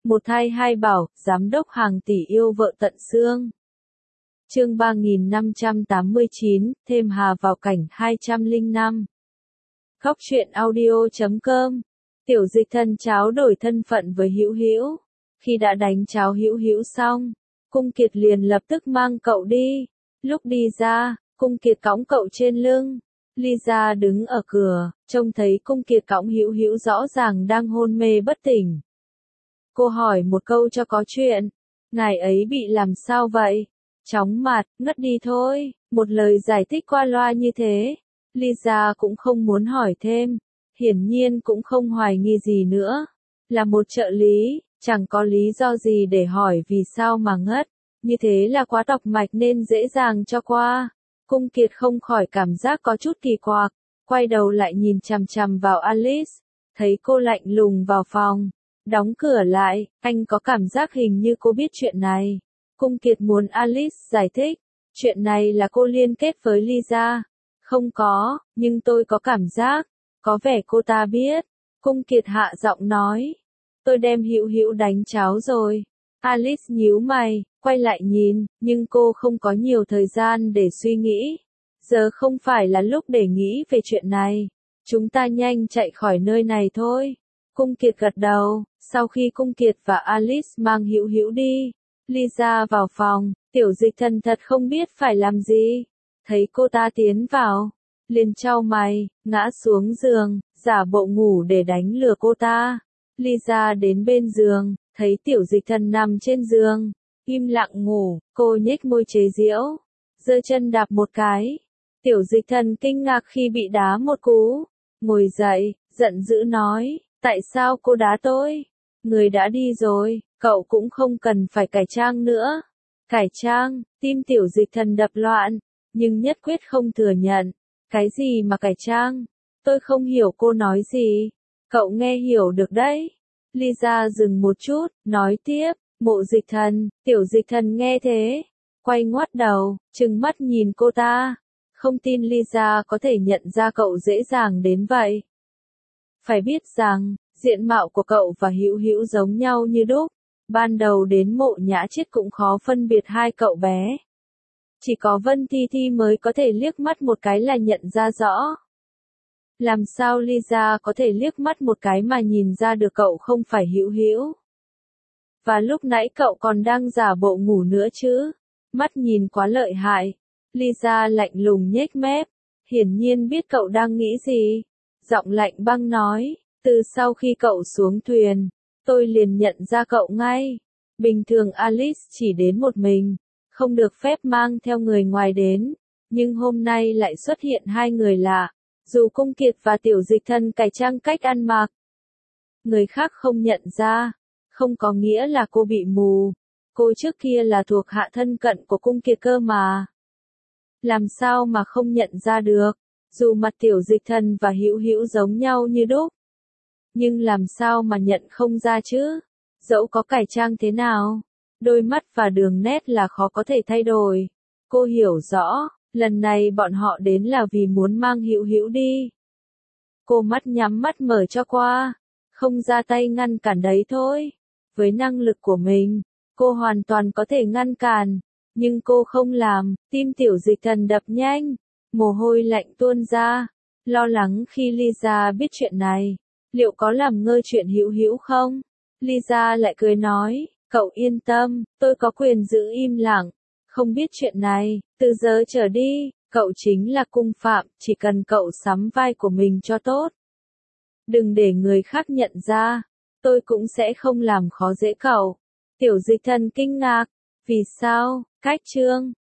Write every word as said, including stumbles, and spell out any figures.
Một thai hai bảo, giám đốc hàng tỷ yêu vợ tận xương. Chương ba nghìn năm trăm tám mươi chín, thêm Hà vào cảnh hai trăm lẻ năm. Góc truyện audio chấm com. Tiểu Dịch Thần cháo đổi thân phận với Hữu Hữu. Khi đã đánh cháo Hữu Hữu xong, Cung Kiệt liền lập tức mang cậu đi. Lúc đi ra, Cung Kiệt cõng cậu trên lưng. Lisa đứng ở cửa, trông thấy Cung Kiệt cõng Hữu Hữu rõ ràng đang hôn mê bất tỉnh. Cô hỏi một câu cho có chuyện, ngài ấy bị làm sao vậy? Chóng mặt, ngất đi thôi, một lời giải thích qua loa như thế. Lisa cũng không muốn hỏi thêm, hiển nhiên cũng không hoài nghi gì nữa. Là một trợ lý, chẳng có lý do gì để hỏi vì sao mà ngất, như thế là quá độc mạch nên dễ dàng cho qua. Cung Kiệt không khỏi cảm giác có chút kỳ quặc, quay đầu lại nhìn chằm chằm vào Alice, thấy cô lạnh lùng vào phòng, đóng cửa lại, anh có cảm giác hình như cô biết chuyện này. Cung Kiệt muốn Alice giải thích, chuyện này là cô liên kết với Lisa. Không có, nhưng tôi có cảm giác, có vẻ cô ta biết. Cung Kiệt hạ giọng nói, tôi đem Hữu Hữu đánh cháo rồi. Alice nhíu mày, quay lại nhìn, nhưng cô không có nhiều thời gian để suy nghĩ. Giờ không phải là lúc để nghĩ về chuyện này. Chúng ta nhanh chạy khỏi nơi này thôi. Cung Kiệt gật đầu, sau khi Cung Kiệt và Alice mang Hữu Hữu đi, Lisa vào phòng, Tiểu Dịch Thần thật không biết phải làm gì. Thấy cô ta tiến vào, liền chau mày, ngã xuống giường, giả bộ ngủ để đánh lừa cô ta. Lisa đến bên giường, thấy Tiểu Dịch Thần nằm trên giường, im lặng ngủ, cô nhếch môi chế giễu, giơ chân đạp một cái. Tiểu Dịch Thần kinh ngạc khi bị đá một cú, ngồi dậy, giận dữ nói, tại sao cô đá tôi? Người đã đi rồi, cậu cũng không cần phải cải trang nữa. Cải trang, tim Tiểu Dịch Thần đập loạn, nhưng nhất quyết không thừa nhận. Cái gì mà cải trang? Tôi không hiểu cô nói gì. Cậu nghe hiểu được đấy. Lisa dừng một chút, nói tiếp, Mộ Dịch Thần. Tiểu Dịch Thần nghe thế, quay ngoắt đầu, trừng mắt nhìn cô ta. Không tin Lisa có thể nhận ra cậu dễ dàng đến vậy. Phải biết rằng, diện mạo của cậu và Hữu Hữu giống nhau như đúc. Ban đầu đến Mộ Nhã Chiết cũng khó phân biệt hai cậu bé. Chỉ có Vân Thi Thi mới có thể liếc mắt một cái là nhận ra rõ. Làm sao Lisa có thể liếc mắt một cái mà nhìn ra được cậu không phải Hữu Hữu? Và lúc nãy cậu còn đang giả bộ ngủ nữa chứ? Mắt nhìn quá lợi hại. Lisa lạnh lùng nhếch mép, hiển nhiên biết cậu đang nghĩ gì. Giọng lạnh băng nói, từ sau khi cậu xuống thuyền, tôi liền nhận ra cậu ngay. Bình thường Alice chỉ đến một mình, không được phép mang theo người ngoài đến, nhưng hôm nay lại xuất hiện hai người lạ. Dù Cung Kiệt và Tiểu Dịch Thần cải trang cách ăn mặc, người khác không nhận ra, không có nghĩa là cô bị mù. Cô trước kia là thuộc hạ thân cận của Cung Kiệt cơ mà. Làm sao mà không nhận ra được, dù mặt Tiểu Dịch Thần và Hữu Hữu giống nhau như đúc. Nhưng làm sao mà nhận không ra chứ? Dẫu có cải trang thế nào, đôi mắt và đường nét là khó có thể thay đổi. Cô hiểu rõ, lần này bọn họ đến là vì muốn mang Hữu Hữu đi. Cô mắt nhắm mắt mở cho qua, không ra tay ngăn cản đấy thôi. Với năng lực của mình, cô hoàn toàn có thể ngăn cản, nhưng cô không làm. Tim Tiểu Dịch Thần đập nhanh, mồ hôi lạnh tuôn ra, lo lắng khi Lisa biết chuyện này, liệu có làm ngơ chuyện Hữu Hữu không? Lisa lại cười nói, cậu yên tâm, tôi có quyền giữ im lặng, không biết chuyện này. Từ giờ trở đi, cậu chính là cung phạm, chỉ cần cậu sắm vai của mình cho tốt. Đừng để người khác nhận ra, tôi cũng sẽ không làm khó dễ cậu. Tiểu Dịch Thần kinh ngạc, vì sao? Cách chương